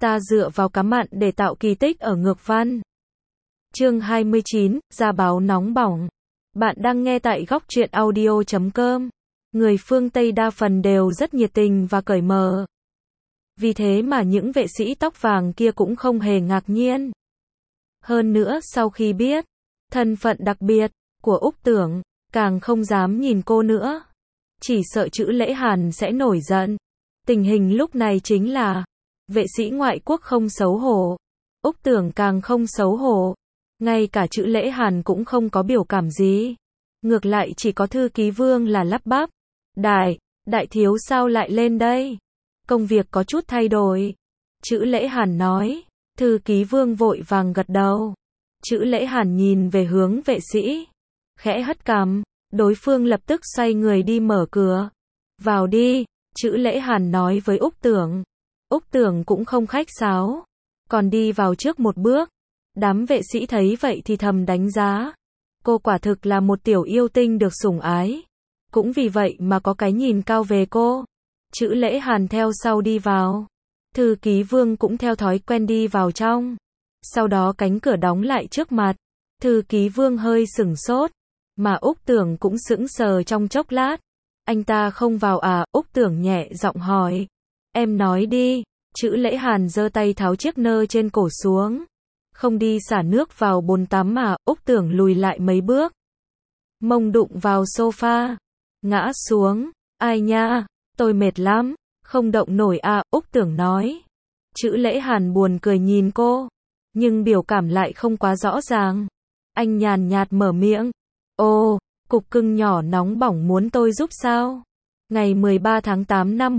Ta dựa vào cá mặn để tạo kỳ tích ở ngược văn. Chương 29, ra báo nóng bỏng. Bạn đang nghe tại góc truyện audio.com. Người phương Tây đa phần đều rất nhiệt tình và cởi mở. Vì thế mà những vệ sĩ tóc vàng kia cũng không hề ngạc nhiên. Hơn nữa sau khi biết thân phận đặc biệt của Úc Tưởng, càng không dám nhìn cô nữa. Chỉ sợ chữ Lễ Hàn sẽ nổi giận. Tình hình lúc này chính là vệ sĩ ngoại quốc không xấu hổ, Úc Tưởng càng không xấu hổ. Ngay cả chữ Lễ Hàn cũng không có biểu cảm gì. Ngược lại chỉ có thư ký Vương là lắp bắp. Đại thiếu sao lại lên đây? Công việc có chút thay đổi. Chữ Lễ Hàn nói. Thư ký Vương vội vàng gật đầu. Chữ Lễ Hàn nhìn về hướng vệ sĩ. Khẽ hất cằm. Đối phương lập tức xoay người đi mở cửa. Vào đi, chữ Lễ Hàn nói với Úc Tưởng. Úc Tưởng cũng không khách sáo. Còn đi vào trước một bước. Đám vệ sĩ thấy vậy thì thầm đánh giá. Cô quả thực là một tiểu yêu tinh được sủng ái. Cũng vì vậy mà có cái nhìn cao về cô. Chữ Lễ Hàn theo sau đi vào. Thư ký Vương cũng theo thói quen đi vào trong. Sau đó cánh cửa đóng lại trước mặt. Thư ký Vương hơi sửng sốt. Mà Úc Tưởng cũng sững sờ trong chốc lát. Anh ta không vào à? Úc Tưởng nhẹ giọng hỏi. Em nói đi. Chữ Lễ Hàn giơ tay tháo chiếc nơ trên cổ xuống. Không đi xả nước vào bồn tắm mà? Úc Tưởng lùi lại mấy bước. Mông đụng vào sofa. Ngã xuống. Ai nha, tôi mệt lắm. Không động nổi à? Úc Tưởng nói. Chữ Lễ Hàn buồn cười nhìn cô. Nhưng biểu cảm lại không quá rõ ràng. Anh nhàn nhạt mở miệng. Ồ, cục cưng nhỏ nóng bỏng muốn tôi giúp sao? Ngày 13 tháng 8 năm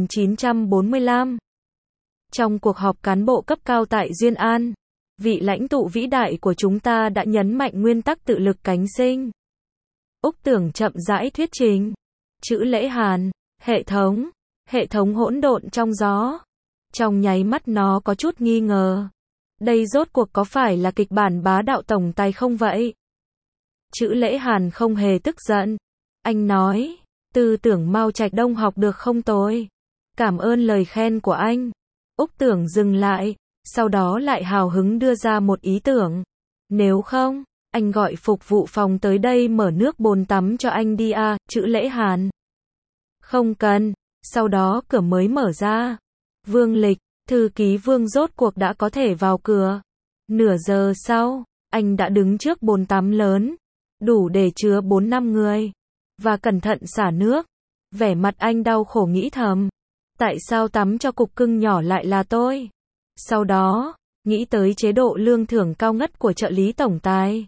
1945. Trong cuộc họp cán bộ cấp cao tại Duyên An, vị lãnh tụ vĩ đại của chúng ta đã nhấn mạnh nguyên tắc tự lực cánh sinh. Úc Tưởng chậm rãi thuyết trình. Chữ Lễ Hàn, hệ thống hỗn độn trong gió. Trong nháy mắt nó có chút nghi ngờ. Đây rốt cuộc có phải là kịch bản bá đạo tổng tài không vậy? Chữ Lễ Hàn không hề tức giận. Anh nói, tư tưởng Mao Trạch Đông học được không tồi. Cảm ơn lời khen của anh. Úc Tưởng dừng lại, sau đó lại hào hứng đưa ra một ý tưởng. Nếu không, anh gọi phục vụ phòng tới đây mở nước bồn tắm cho anh đi à? Chữ Lễ Hàn. Không cần. Sau đó cửa mới mở ra. Vương Lịch, thư ký Vương rốt cuộc đã có thể vào cửa. Nửa giờ sau, anh đã đứng trước bồn tắm lớn. Đủ để chứa 4-5 người. Và cẩn thận xả nước. Vẻ mặt anh đau khổ nghĩ thầm. Tại sao tắm cho cục cưng nhỏ lại là tôi? Sau đó, nghĩ tới chế độ lương thưởng cao ngất của trợ lý tổng tài.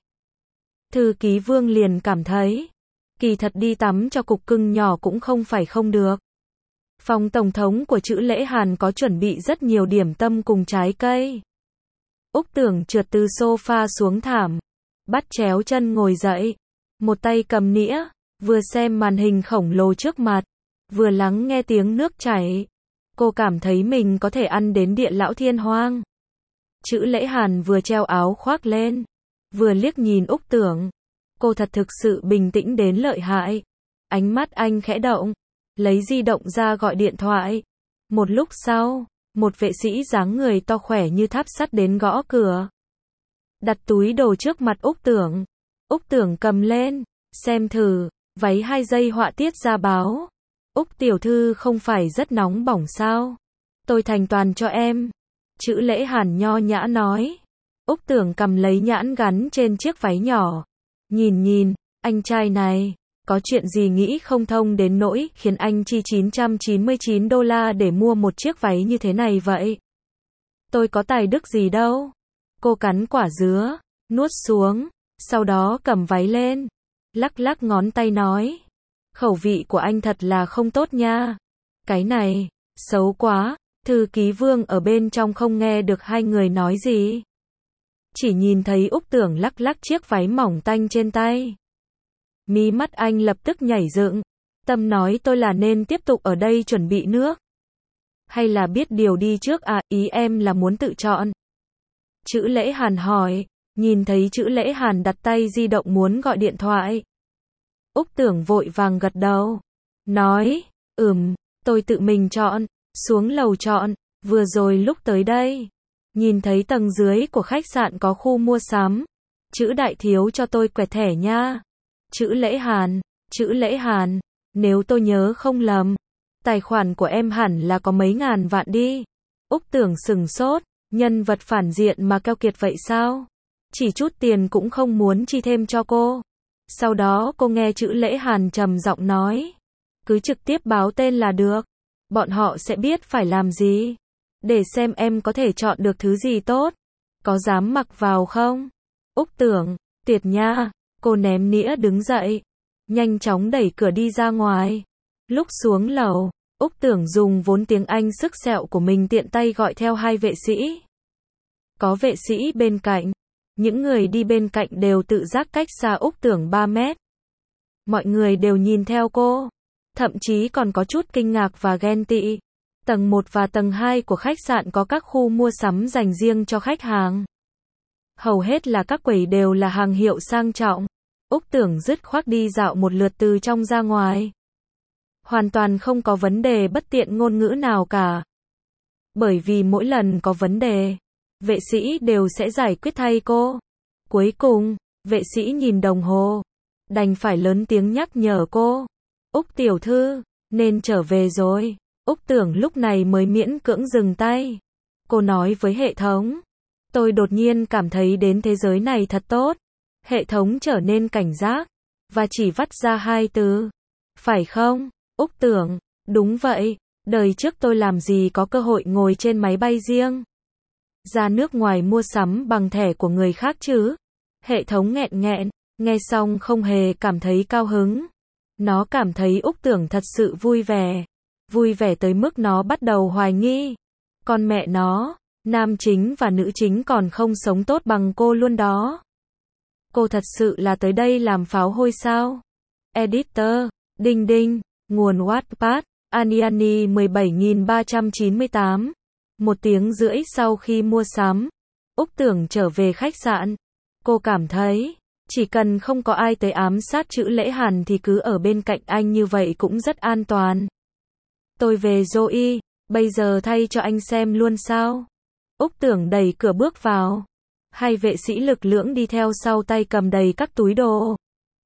Thư ký Vương liền cảm thấy, kỳ thật đi tắm cho cục cưng nhỏ cũng không phải không được. Phòng tổng thống của chữ Lễ Hàn có chuẩn bị rất nhiều điểm tâm cùng trái cây. Úc Tưởng trượt từ sofa xuống thảm, bắt chéo chân ngồi dậy, một tay cầm nĩa, vừa xem màn hình khổng lồ trước mặt, vừa lắng nghe tiếng nước chảy. Cô cảm thấy mình có thể ăn đến địa lão thiên hoang. Chữ Lễ Hàn vừa treo áo khoác lên, vừa liếc nhìn Úc Tưởng. Cô thật thực sự bình tĩnh đến lợi hại. Ánh mắt anh khẽ động, lấy di động ra gọi điện thoại. Một lúc sau, một vệ sĩ dáng người to khỏe như tháp sắt đến gõ cửa. Đặt túi đồ trước mặt Úc Tưởng. Úc Tưởng cầm lên, xem thử, váy 2 giây họa tiết ra báo. Úc tiểu thư không phải rất nóng bỏng sao? Tôi thành toàn cho em. Chữ Lễ Hàn nho nhã nói. Úc Tưởng cầm lấy nhãn gắn trên chiếc váy nhỏ. Nhìn, anh trai này, có chuyện gì nghĩ không thông đến nỗi khiến anh chi $999 để mua một chiếc váy như thế này vậy? Tôi có tài đức gì đâu. Cô cắn quả dứa, nuốt xuống, sau đó cầm váy lên, lắc lắc ngón tay nói. Khẩu vị của anh thật là không tốt nha. Cái này, xấu quá. Thư ký Vương ở bên trong không nghe được hai người nói gì. Chỉ nhìn thấy Úc Tưởng lắc lắc chiếc váy mỏng tanh trên tay. Mí mắt anh lập tức nhảy dựng. Tâm nói tôi là nên tiếp tục ở đây chuẩn bị nước. Hay là biết điều đi trước à? Ý em là muốn tự chọn. Chữ Lễ Hàn hỏi. Nhìn thấy chữ Lễ Hàn đặt tay di động muốn gọi điện thoại. Úc Tưởng vội vàng gật đầu. Nói, tôi tự mình chọn. Xuống lầu chọn. Vừa rồi lúc tới đây, nhìn thấy tầng dưới của khách sạn có khu mua sắm. Chữ đại thiếu cho tôi quẹt thẻ nha. Chữ Lễ Hàn, nếu tôi nhớ không lầm, tài khoản của em hẳn là có mấy ngàn vạn đi. Úc Tưởng sửng sốt, nhân vật phản diện mà keo kiệt vậy sao? Chỉ chút tiền cũng không muốn chi thêm cho cô. Sau đó cô nghe chữ Lễ Hàn trầm giọng nói. Cứ trực tiếp báo tên là được. Bọn họ sẽ biết phải làm gì. Để xem em có thể chọn được thứ gì tốt. Có dám mặc vào không? Úc Tưởng, tuyệt nha. Cô ném nĩa đứng dậy. Nhanh chóng đẩy cửa đi ra ngoài. Lúc xuống lầu, Úc Tưởng dùng vốn tiếng Anh sức sẹo của mình tiện tay gọi theo 2 vệ sĩ. Có vệ sĩ bên cạnh. Những người đi bên cạnh đều tự giác cách xa Úc Tưởng 3 mét. Mọi người đều nhìn theo cô. Thậm chí còn có chút kinh ngạc và ghen tị. Tầng 1 và tầng 2 của khách sạn có các khu mua sắm dành riêng cho khách hàng. Hầu hết là các quầy đều là hàng hiệu sang trọng. Úc Tưởng dứt khoát đi dạo một lượt từ trong ra ngoài. Hoàn toàn không có vấn đề bất tiện ngôn ngữ nào cả. Bởi vì mỗi lần có vấn đề, vệ sĩ đều sẽ giải quyết thay cô. Cuối cùng, vệ sĩ nhìn đồng hồ, đành phải lớn tiếng nhắc nhở cô. Úc tiểu thư, nên trở về rồi. Úc Tưởng lúc này mới miễn cưỡng dừng tay. Cô nói với hệ thống. Tôi đột nhiên cảm thấy đến thế giới này thật tốt. Hệ thống trở nên cảnh giác, và chỉ vắt ra 2 từ. Phải không, Úc Tưởng? Đúng vậy, đời trước tôi làm gì có cơ hội ngồi trên máy bay riêng. Ra nước ngoài mua sắm bằng thẻ của người khác chứ. Hệ thống nghẹn nghẹn, nghe xong không hề cảm thấy cao hứng. Nó cảm thấy Úc Tưởng thật sự vui vẻ. Vui vẻ tới mức nó bắt đầu hoài nghi. Con mẹ nó, nam chính và nữ chính còn không sống tốt bằng cô luôn đó. Cô thật sự là tới đây làm pháo hôi sao? Editor, đinh đinh, nguồn Wattpad, Aniani 17398. 1 tiếng rưỡi sau khi mua sắm, Úc Tưởng trở về khách sạn. Cô cảm thấy, chỉ cần không có ai tới ám sát chữ Lễ Hàn thì cứ ở bên cạnh anh như vậy cũng rất an toàn. Tôi về rồi, bây giờ thay cho anh xem luôn sao? Úc Tưởng đẩy cửa bước vào. 2 vệ sĩ lực lưỡng đi theo sau tay cầm đầy các túi đồ.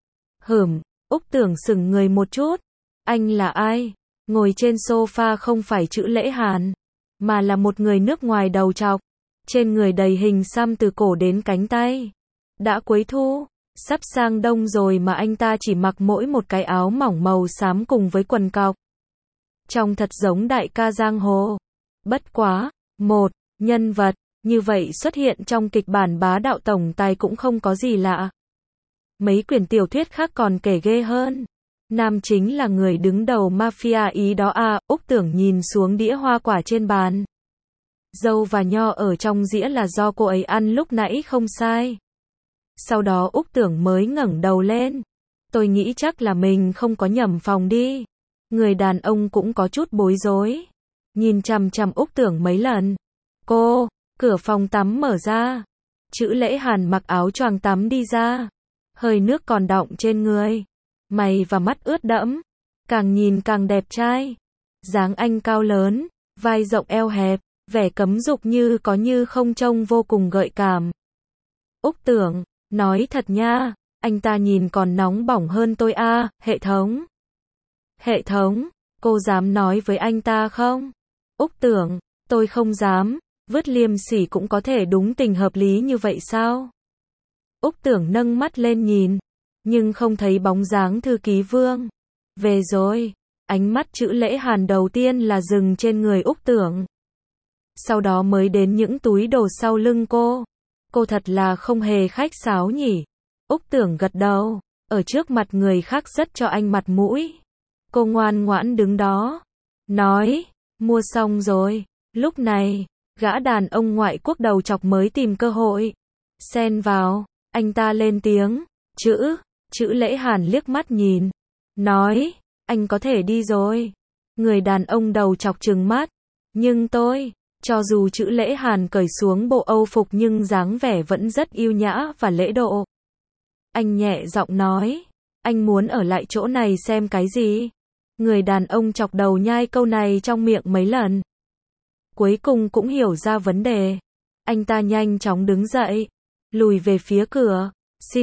Úc Tưởng sững người một chút. Anh là ai? Ngồi trên sofa không phải chữ Lễ Hàn, mà là một người nước ngoài đầu trọc. Trên người đầy hình xăm từ cổ đến cánh tay. Đã cuối thu, sắp sang đông rồi mà anh ta chỉ mặc mỗi một cái áo mỏng màu xám cùng với quần cọc. Trông thật giống đại ca giang hồ. Bất quá, một nhân vật như vậy xuất hiện trong kịch bản Bá Đạo Tổng Tài cũng không có gì lạ. Mấy quyển tiểu thuyết khác còn kể ghê hơn. Nam chính là người đứng đầu mafia Ý đó à? Úc Tưởng nhìn xuống đĩa hoa quả trên bàn. Dâu và nho ở trong dĩa là do cô ấy ăn lúc nãy không sai. Sau đó Úc Tưởng mới ngẩng đầu lên. Tôi nghĩ chắc là mình không có nhầm phòng đi. Người đàn ông cũng có chút bối rối. Nhìn chằm chằm Úc Tưởng mấy lần. Cô, cửa phòng tắm mở ra. Chữ Lễ Hàn mặc áo choàng tắm đi ra. Hơi nước còn đọng trên người. Mày và mắt ướt đẫm. Càng nhìn càng đẹp trai. Dáng anh cao lớn, vai rộng eo hẹp, vẻ cấm dục như có như không trông vô cùng gợi cảm. Úc Tưởng, nói thật nha, anh ta nhìn còn nóng bỏng hơn tôi à? Hệ thống. Hệ thống, cô dám nói với anh ta không? Úc Tưởng, tôi không dám, vứt liêm sỉ cũng có thể đúng tình hợp lý như vậy sao? Úc Tưởng nâng mắt lên nhìn, nhưng không thấy bóng dáng thư ký Vương. Về rồi, ánh mắt chữ Lễ Hàn đầu tiên là dừng trên người Úc Tưởng. Sau đó mới đến những túi đồ sau lưng cô. Cô thật là không hề khách sáo nhỉ? Úc Tưởng gật đầu, ở trước mặt người khác rất cho anh mặt mũi. Cô ngoan ngoãn đứng đó, nói, mua xong rồi. Lúc này, gã đàn ông ngoại quốc đầu chọc mới tìm cơ hội. Xen vào, anh ta lên tiếng, chữ Lễ Hàn liếc mắt nhìn, nói, anh có thể đi rồi. Người đàn ông đầu chọc trừng mắt, nhưng tôi, cho dù chữ Lễ Hàn cởi xuống bộ âu phục nhưng dáng vẻ vẫn rất yêu nhã và lễ độ. Anh nhẹ giọng nói, anh muốn ở lại chỗ này xem cái gì? Người đàn ông chọc đầu nhai câu này trong miệng mấy lần. cuối cùng cũng hiểu ra vấn đề. Anh ta nhanh chóng đứng dậy, lùi về phía cửa.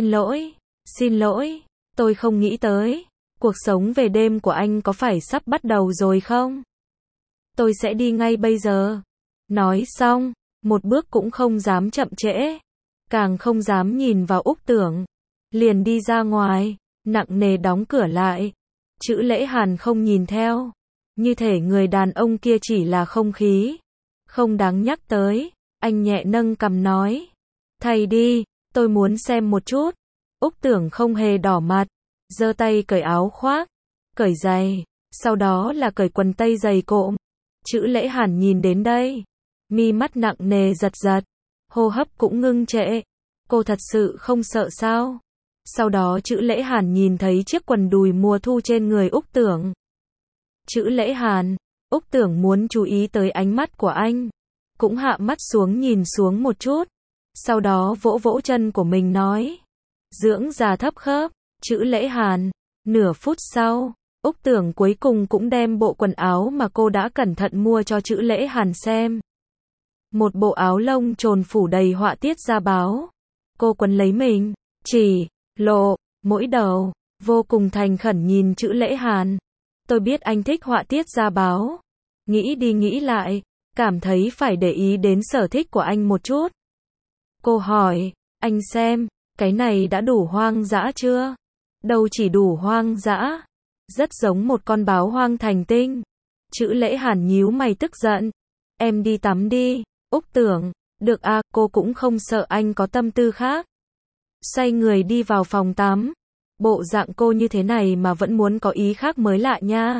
Xin lỗi, tôi không nghĩ tới. Cuộc sống về đêm của anh có phải sắp bắt đầu rồi không? Tôi sẽ đi ngay bây giờ. Nói xong, một bước cũng không dám chậm trễ, càng không dám nhìn vào Úc Tưởng. Liền đi ra ngoài, nặng nề đóng cửa lại. Chữ Lễ Hàn không nhìn theo. Như thể người đàn ông kia chỉ là không khí, không đáng nhắc tới. Anh nhẹ nâng cằm nói. Thay đi, tôi muốn xem một chút. Úc Tưởng không hề đỏ mặt, giơ tay cởi áo khoác, cởi giày, sau đó là cởi quần tây dày cộm. Chữ Lễ Hàn nhìn đến đây, mi mắt nặng nề giật giật, hô hấp cũng ngưng trệ. Cô thật sự không sợ sao? Sau đó Chữ Lễ Hàn nhìn thấy chiếc quần đùi mùa thu trên người Úc Tưởng. Chữ Lễ Hàn, Úc Tưởng muốn chú ý tới ánh mắt của anh, cũng hạ mắt xuống nhìn xuống một chút, sau đó vỗ vỗ chân của mình nói. Dưỡng già thấp khớp. Chữ Lễ Hàn. Nửa phút sau, Úc Tưởng cuối cùng cũng đem bộ quần áo mà cô đã cẩn thận mua cho Chữ Lễ Hàn xem. Một bộ áo lông trồn phủ đầy họa tiết da báo. Cô quấn lấy mình, chỉ lộ mỗi đầu, vô cùng thành khẩn nhìn Chữ Lễ Hàn. Tôi biết anh thích họa tiết da báo. Nghĩ đi nghĩ lại, cảm thấy phải để ý đến sở thích của anh một chút. Cô hỏi, anh xem, cái này đã đủ hoang dã chưa? Đâu chỉ đủ hoang dã, rất giống một con báo hoang thành tinh. Chữ Lễ Hàn nhíu mày tức giận. Em đi tắm đi. Úc Tưởng, được à, cô cũng không sợ anh có tâm tư khác. Xoay người đi vào phòng tắm. Bộ dạng cô như thế này mà vẫn muốn có ý khác mới lạ nha.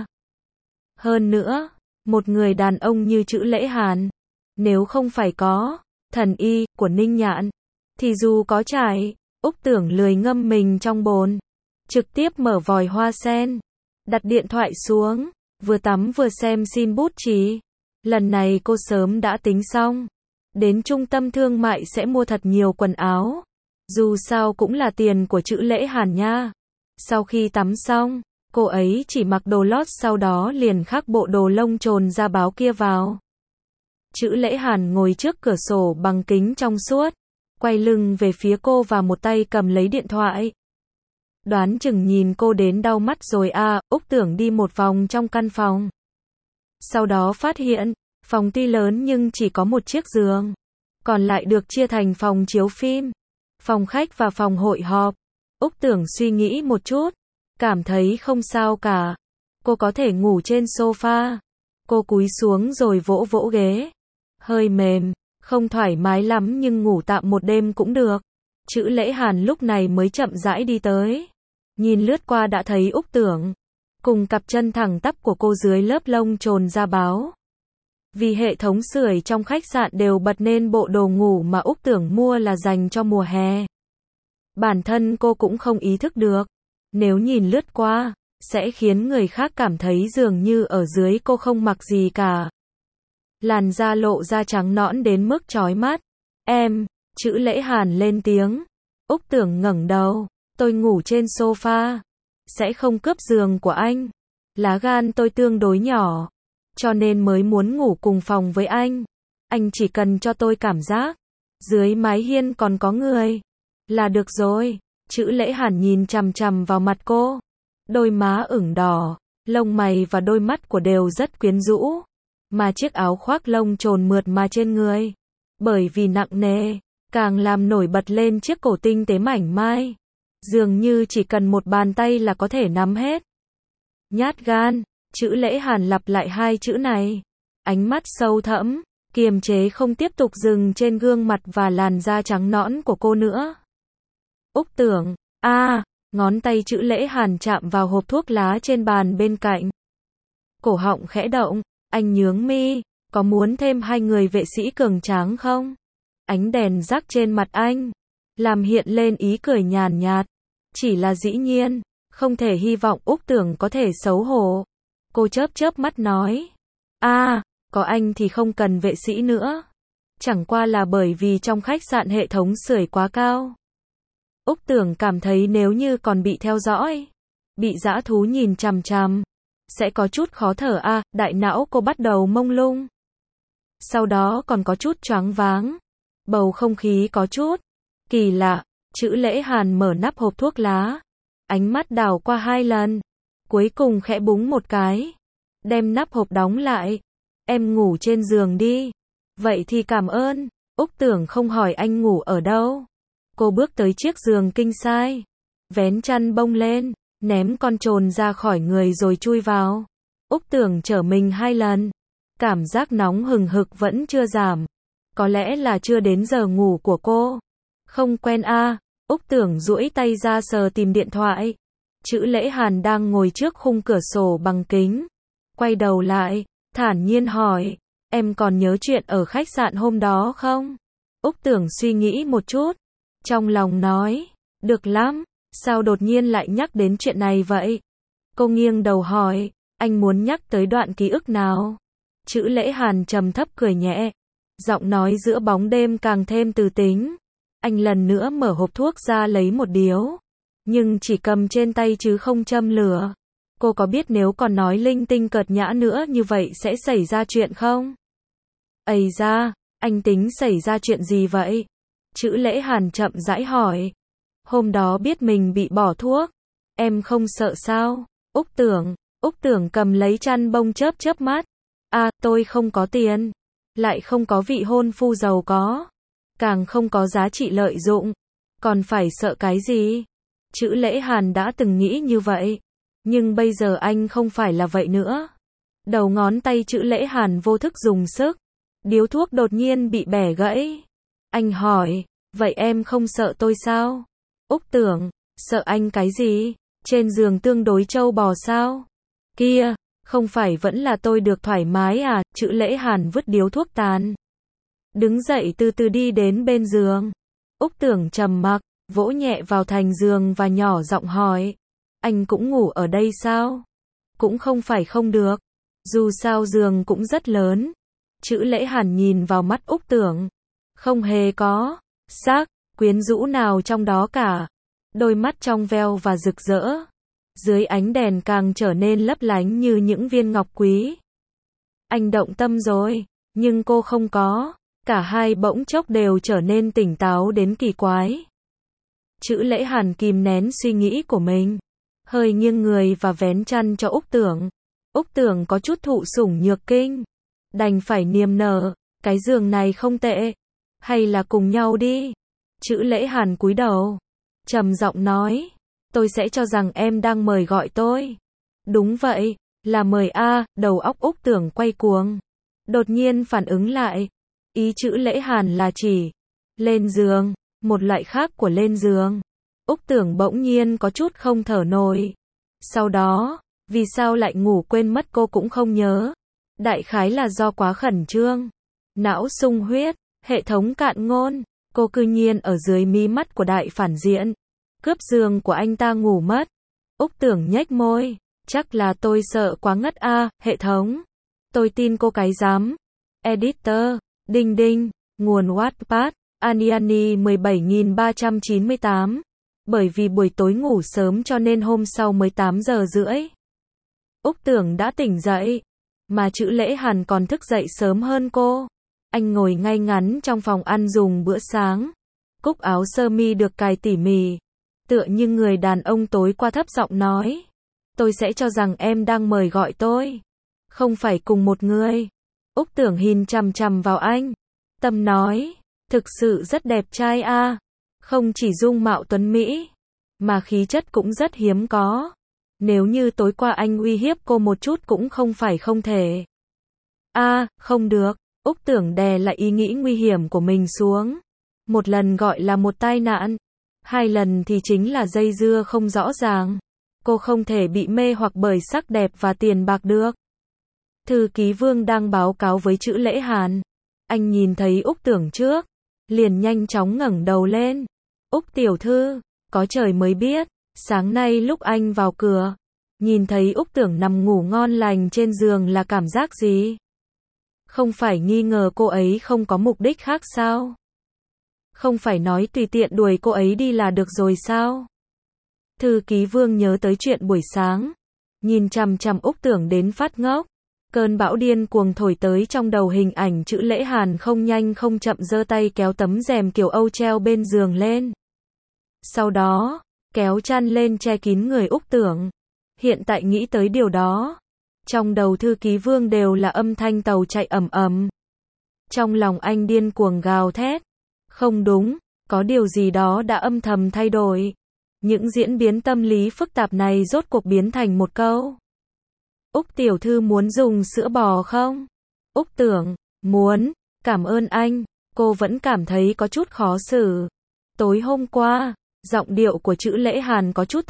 Hơn nữa, một người đàn ông như Chữ Lễ Hàn, nếu không phải có thần y của Ninh Nhạn, thì dù có trải, Úc Tưởng lười ngâm mình trong bồn, trực tiếp mở vòi hoa sen, đặt điện thoại xuống, vừa tắm vừa xem xin bút chì. Lần này cô sớm đã tính xong, đến trung tâm thương mại sẽ mua thật nhiều quần áo, dù sao cũng là tiền của Chữ Lễ Hàn nha. Sau khi tắm xong, cô ấy chỉ mặc đồ lót, sau đó liền khắc bộ đồ lông trồn da báo kia vào. Chữ Lễ Hàn ngồi trước cửa sổ bằng kính trong suốt, quay lưng về phía cô và một tay cầm lấy điện thoại. Đoán chừng nhìn cô đến đau mắt rồi à. Úc Tưởng đi một vòng trong căn phòng. Sau đó phát hiện, phòng tuy lớn nhưng chỉ có một chiếc giường, còn lại được chia thành phòng chiếu phim, phòng khách và phòng hội họp. Úc Tưởng suy nghĩ một chút, cảm thấy không sao cả. Cô có thể ngủ trên sofa. Cô cúi xuống rồi vỗ vỗ ghế. Hơi mềm, không thoải mái lắm nhưng ngủ tạm một đêm cũng được. Chữ Lễ Hàn lúc này mới chậm rãi đi tới. Nhìn lướt qua đã thấy Úc Tưởng cùng cặp chân thẳng tắp của cô dưới lớp lông trồn da báo. Vì hệ thống sưởi trong khách sạn đều bật nên bộ đồ ngủ mà Úc Tưởng mua là dành cho mùa hè. Bản thân cô cũng không ý thức được, nếu nhìn lướt qua, sẽ khiến người khác cảm thấy dường như ở dưới cô không mặc gì cả. Làn da lộ ra trắng nõn đến mức chói mắt. Em, Chữ Lễ Hàn lên tiếng. Úc Tưởng ngẩng đầu. Tôi ngủ trên sofa, sẽ không cướp giường của anh. Lá gan tôi tương đối nhỏ, cho nên mới muốn ngủ cùng phòng với anh. Anh chỉ cần cho tôi cảm giác dưới mái hiên còn có người là được rồi. Chữ Lễ Hàn nhìn chằm chằm vào mặt cô, đôi má ửng đỏ, lông mày và đôi mắt của đều rất quyến rũ, mà chiếc áo khoác lông trồn mượt mà trên người, bởi vì nặng nề, càng làm nổi bật lên chiếc cổ tinh tế mảnh mai, dường như chỉ cần một bàn tay là có thể nắm hết. Nhát gan. Chữ Lễ Hàn lặp lại hai chữ này, ánh mắt sâu thẫm, kiềm chế không tiếp tục dừng trên gương mặt và làn da trắng nõn của cô nữa. Úc Tưởng, ngón tay Chữ Lễ Hàn chạm vào hộp thuốc lá trên bàn bên cạnh. Cổ họng khẽ động, anh nhướng mi, có muốn thêm 2 người vệ sĩ cường tráng không? Ánh đèn rắc trên mặt anh, làm hiện lên ý cười nhàn nhạt. Chỉ là dĩ nhiên, không thể hy vọng Úc Tưởng có thể xấu hổ. Cô chớp chớp mắt nói. Có anh thì không cần vệ sĩ nữa. Chẳng qua là bởi vì trong khách sạn hệ thống sưởi quá cao. Úc Tưởng cảm thấy nếu như còn bị theo dõi, bị dã thú nhìn chằm chằm, sẽ có chút khó thở đại não cô bắt đầu mông lung. sau đó còn có chút choáng váng. Bầu không khí có chút kỳ lạ. Chữ Lễ Hàn mở nắp hộp thuốc lá, ánh mắt đảo qua 2 lần, cuối cùng khẽ búng một cái, đem nắp hộp đóng lại. Em ngủ trên giường đi. Vậy thì cảm ơn. Úc Tưởng không hỏi anh ngủ ở đâu. Cô bước tới chiếc giường king size, vén chăn bông lên, ném con trồn ra khỏi người rồi chui vào. Úc Tưởng trở mình 2 lần. Cảm giác nóng hừng hực vẫn chưa giảm. Có lẽ là chưa đến giờ ngủ của cô. Không quen à. Úc Tưởng duỗi tay ra sờ tìm điện thoại. Chữ Lễ Hàn đang ngồi trước khung cửa sổ bằng kính. Quay đầu lại, thản nhiên hỏi, em còn nhớ chuyện ở khách sạn hôm đó không? Úc Tưởng suy nghĩ một chút. Trong lòng nói, được lắm, sao đột nhiên lại nhắc đến chuyện này vậy? Cô nghiêng đầu hỏi, anh muốn nhắc tới đoạn ký ức nào? Chữ Lễ Hàn trầm thấp cười nhẹ. Giọng nói giữa bóng đêm càng thêm từ tính. Anh lần nữa mở hộp thuốc ra lấy một điếu. Nhưng chỉ cầm trên tay chứ không châm lửa. Cô có biết nếu còn nói linh tinh cợt nhã nữa như vậy sẽ xảy ra chuyện không? Ây da, anh tính xảy ra chuyện gì vậy? Chữ Lễ Hàn chậm rãi hỏi. Hôm đó biết mình bị bỏ thuốc. Em không sợ sao? Úc Tưởng cầm lấy chăn bông chớp mắt. À, tôi không có tiền. Lại không có vị hôn phu giàu có. Càng không có giá trị lợi dụng. Còn phải sợ cái gì? Chữ Lễ Hàn đã từng nghĩ như vậy. Nhưng bây giờ anh không phải là vậy nữa. Đầu ngón tay Chữ Lễ Hàn vô thức dùng sức. Điếu thuốc đột nhiên bị bẻ gãy. Anh hỏi, vậy em không sợ tôi sao? Úc Tưởng, sợ anh cái gì? Trên giường tương đối trâu bò sao? Kia, không phải vẫn là tôi được thoải mái à? Chữ Lễ Hàn vứt điếu thuốc tàn. Đứng dậy từ từ đi đến bên giường. Úc Tưởng trầm mặc, vỗ nhẹ vào thành giường và nhỏ giọng hỏi. Anh cũng ngủ ở đây sao? Cũng không phải không được. Dù sao giường cũng rất lớn. Chữ Lễ Hàn nhìn vào mắt Úc Tưởng. Không hề có sắc quyến rũ nào trong đó cả. Đôi mắt trong veo và rực rỡ. Dưới ánh đèn càng trở nên lấp lánh như những viên ngọc quý. Anh động tâm rồi, nhưng cô không có. Cả hai bỗng chốc đều trở nên tỉnh táo đến kỳ quái. Chữ Lễ Hàn kìm nén suy nghĩ của mình. Hơi nghiêng người và vén chăn cho Úc Tưởng. Úc Tưởng có chút thụ sủng nhược kinh. Đành phải niềm nở. Cái giường này không tệ. Hay là cùng nhau đi. Chữ Lễ Hàn cúi đầu. Trầm giọng nói. Tôi sẽ cho rằng em đang mời gọi tôi. Đúng vậy. Là mời a. Đầu óc Úc Tưởng quay cuồng. Đột nhiên phản ứng lại. Ý Chữ Lễ Hàn là chỉ lên giường. Một loại khác của lên giường. Úc Tưởng bỗng nhiên có chút không thở nổi. Sau đó, vì sao lại ngủ quên mất cô cũng không nhớ. Đại khái là do quá khẩn trương. Não sung huyết, hệ thống cạn ngôn. Cô cư nhiên ở dưới mí mắt của đại phản diện. Cướp giường của anh ta ngủ mất. Úc Tưởng nhếch môi. Chắc là tôi sợ quá ngất a. Hệ thống. Tôi tin cô cái dám. Editor. Đinh đinh. Nguồn Wattpad. Aniani 17398. Bởi vì buổi tối ngủ sớm cho nên hôm sau mới 8 giờ rưỡi. Úc Tưởng đã tỉnh dậy. Mà Chữ Lễ Hàn còn thức dậy sớm hơn cô. Anh ngồi ngay ngắn trong phòng ăn dùng bữa sáng. Cúc áo sơ mi được cài tỉ mỉ. Tựa như người đàn ông tối qua thấp giọng nói. Tôi sẽ cho rằng em đang mời gọi tôi. Không phải cùng một người. Úc Tưởng nhìn chằm chằm vào anh. Tâm nói. Thực sự rất đẹp trai a. Không chỉ dung mạo tuấn mỹ. Mà khí chất cũng rất hiếm có. Nếu như tối qua anh uy hiếp cô một chút cũng không phải không thể. A, không được. Úc Tưởng đè lại ý nghĩ nguy hiểm của mình xuống. Một lần gọi là một tai nạn. 2 lần thì chính là dây dưa không rõ ràng. Cô không thể bị mê hoặc bởi sắc đẹp và tiền bạc được. Thư ký Vương đang báo cáo với Chữ Lễ Hàn. Anh nhìn thấy Úc Tưởng trước. Liền nhanh chóng ngẩng đầu lên. Úc tiểu thư, có trời mới biết. Sáng nay lúc anh vào cửa. Nhìn thấy Úc Tưởng nằm ngủ ngon lành trên giường là cảm giác gì? Không phải nghi ngờ cô ấy không có mục đích khác sao? Không phải nói tùy tiện đuổi cô ấy đi là được rồi sao? Thư ký Vương nhớ tới chuyện buổi sáng. Nhìn chằm chằm Úc Tưởng đến phát ngốc. Cơn bão điên cuồng thổi tới trong đầu hình ảnh chữ Lễ Hàn không nhanh không chậm giơ tay kéo tấm rèm kiểu Âu treo bên giường lên. Sau đó, kéo chăn lên che kín người Úc Tưởng. Hiện tại nghĩ tới điều đó, trong đầu thư ký Vương đều là âm thanh tàu chạy ầm ầm. Trong lòng anh điên cuồng gào thét. Không đúng, có điều gì đó đã âm thầm thay đổi. Những diễn biến tâm lý phức tạp này rốt cuộc biến thành một câu. Úc tiểu thư muốn dùng sữa bò không? Úc Tưởng, muốn, cảm ơn anh. Cô vẫn cảm thấy có chút khó xử. Tối hôm qua, giọng điệu của chữ Lễ Hàn có chút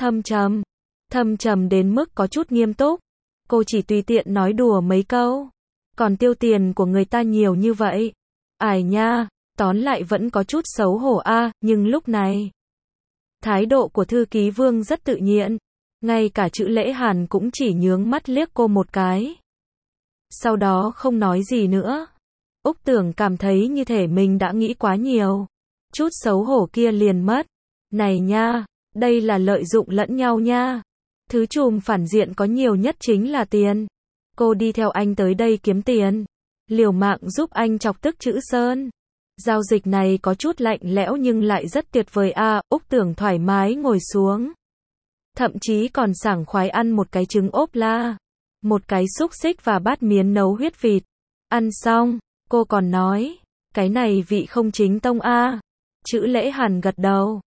thâm trầm đến mức có chút nghiêm túc. Cô chỉ tùy tiện nói đùa mấy câu. Còn tiêu tiền của người ta nhiều như vậy. Ải nha, tóm lại vẫn có chút xấu hổ nhưng lúc này, thái độ của thư ký Vương rất tự nhiên. Ngay cả chữ Lễ Hàn cũng chỉ nhướng mắt liếc cô một cái. Sau đó không nói gì nữa. Úc Tưởng cảm thấy như thể mình đã nghĩ quá nhiều. Chút xấu hổ kia liền mất. Này nha, đây là lợi dụng lẫn nhau nha. Thứ trùm phản diện có nhiều nhất chính là tiền. Cô đi theo anh tới đây kiếm tiền. Liều mạng giúp anh chọc tức chữ Sơn. Giao dịch này có chút lạnh lẽo nhưng lại rất tuyệt vời Úc Tưởng thoải mái ngồi xuống. Thậm chí còn sảng khoái ăn một cái trứng ốp la, một cái xúc xích và bát miến nấu huyết vịt. Ăn xong, cô còn nói, cái này vị không chính tông Chữ Lễ Hàn gật đầu.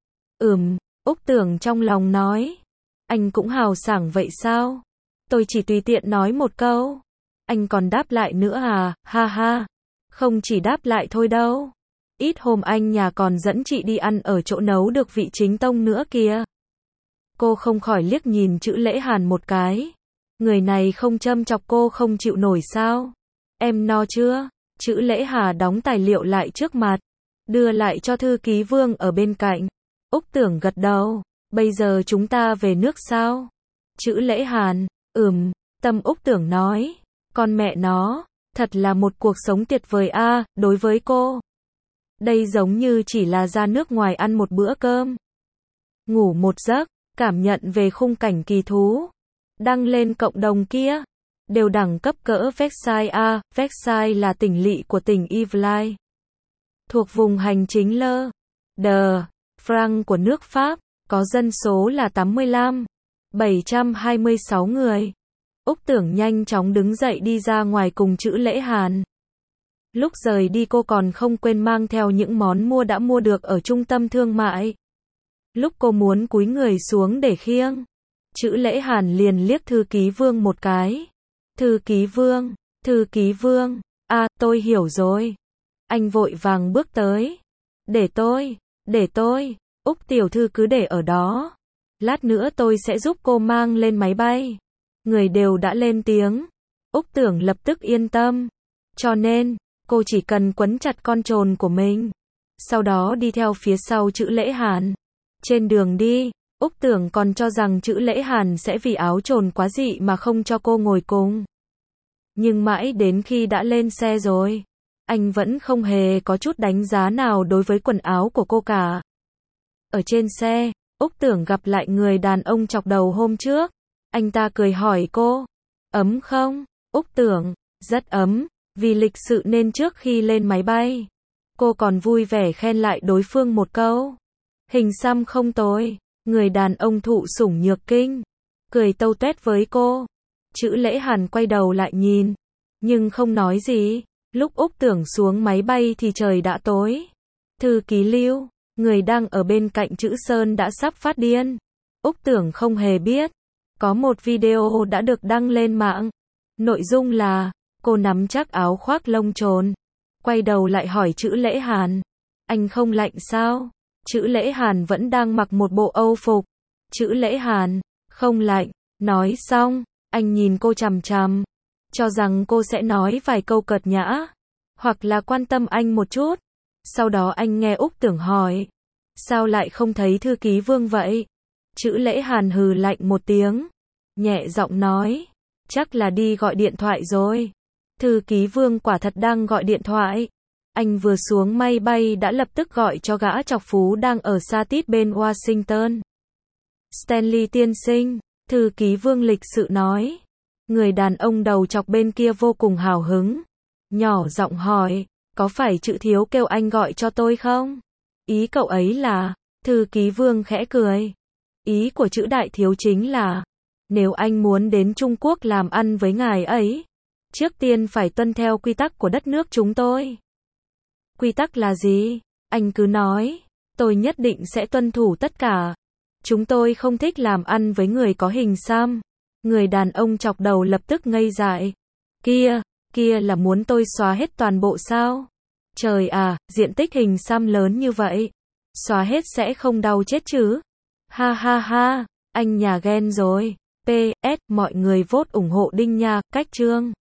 Úc Tưởng trong lòng nói. Anh cũng hào sảng vậy sao? Tôi chỉ tùy tiện nói một câu. Anh còn đáp lại nữa ha ha. Không chỉ đáp lại thôi đâu. Ít hôm anh nhà còn dẫn chị đi ăn ở chỗ nấu được vị chính tông nữa kìa. Cô không khỏi liếc nhìn chữ Lễ Hàn một cái. Người này không châm chọc cô không chịu nổi sao? Em no chưa? Chữ Lễ Hà đóng tài liệu lại trước mặt. Đưa lại cho thư ký Vương ở bên cạnh. Úc Tưởng gật đầu. Bây giờ chúng ta về nước sao? Chữ Lễ Hàn. Tâm Úc Tưởng nói. Con mẹ nó. Thật là một cuộc sống tuyệt vời đối với cô. Đây giống như chỉ là ra nước ngoài ăn một bữa cơm. Ngủ một giấc. Cảm nhận về khung cảnh kỳ thú. Đăng lên cộng đồng kia. Đều đẳng cấp cỡ Versailles Versailles là tỉnh lỵ của tỉnh Yvelines. Thuộc vùng hành chính Le de France của nước Pháp. Có dân số là 85.726 người. Úc Tưởng nhanh chóng đứng dậy đi ra ngoài cùng chữ Lễ Hàn. Lúc rời đi cô còn không quên mang theo những món đã mua được ở trung tâm thương mại. Lúc cô muốn cúi người xuống để khiêng, chữ Lễ Hàn liền liếc thư ký Vương một cái. Thư ký Vương, tôi hiểu rồi. Anh vội vàng bước tới. Để tôi, Úc tiểu thư cứ để ở đó. Lát nữa tôi sẽ giúp cô mang lên máy bay. Người đều đã lên tiếng. Úc Tưởng lập tức yên tâm. Cho nên, cô chỉ cần quấn chặt con trồn của mình. Sau đó đi theo phía sau chữ Lễ Hàn. Trên đường đi, Úc Tưởng còn cho rằng chữ Lễ Hàn sẽ vì áo trồn quá dị mà không cho cô ngồi cùng. Nhưng mãi đến khi đã lên xe rồi, anh vẫn không hề có chút đánh giá nào đối với quần áo của cô cả. Ở trên xe, Úc Tưởng gặp lại người đàn ông chọc đầu hôm trước. Anh ta cười hỏi cô, ấm không? Úc Tưởng, rất ấm, vì lịch sự nên trước khi lên máy bay, cô còn vui vẻ khen lại đối phương một câu. Hình xăm không tồi. Người đàn ông thụ sủng nhược kinh, cười tâu tuét với cô. Chữ Lễ Hàn quay đầu lại nhìn, nhưng không nói gì. Lúc Úc Tưởng xuống máy bay thì trời đã tối. Thư ký Lưu, người đang ở bên cạnh chữ Sơn đã sắp phát điên. Úc Tưởng không hề biết, có một video đã được đăng lên mạng. Nội dung là, cô nắm chắc áo khoác lông trồn, quay đầu lại hỏi chữ Lễ Hàn, anh không lạnh sao? Chữ Lễ Hàn vẫn đang mặc một bộ Âu phục. Chữ Lễ Hàn, không lạnh. Nói xong, anh nhìn cô chằm chằm, cho rằng cô sẽ nói vài câu cợt nhã, hoặc là quan tâm anh một chút. Sau đó anh nghe Úc Tưởng hỏi, sao lại không thấy thư ký Vương vậy? Chữ Lễ Hàn hừ lạnh một tiếng, nhẹ giọng nói, chắc là đi gọi điện thoại rồi. Thư ký Vương quả thật đang gọi điện thoại. Anh vừa xuống máy bay đã lập tức gọi cho gã chọc phú đang ở xa tít bên Washington. Stanley tiên sinh, thư ký Vương lịch sự nói. Người đàn ông đầu chọc bên kia vô cùng hào hứng. Nhỏ giọng hỏi, có phải chữ thiếu kêu anh gọi cho tôi không? Ý cậu ấy là, thư ký Vương khẽ cười. Ý của chữ đại thiếu chính là, nếu anh muốn đến Trung Quốc làm ăn với ngài ấy, trước tiên phải tuân theo quy tắc của đất nước chúng tôi. Quy tắc là gì? Anh cứ nói, tôi nhất định sẽ tuân thủ tất cả. Chúng tôi không thích làm ăn với người có hình xăm. Người đàn ông chọc đầu lập tức ngây dại. Kia là muốn tôi xóa hết toàn bộ sao? Trời à, diện tích hình xăm lớn như vậy. Xóa hết sẽ không đau chết chứ? Ha ha ha, anh nhà ghen rồi. PS, mọi người vote ủng hộ Đinh Nha, cách chương.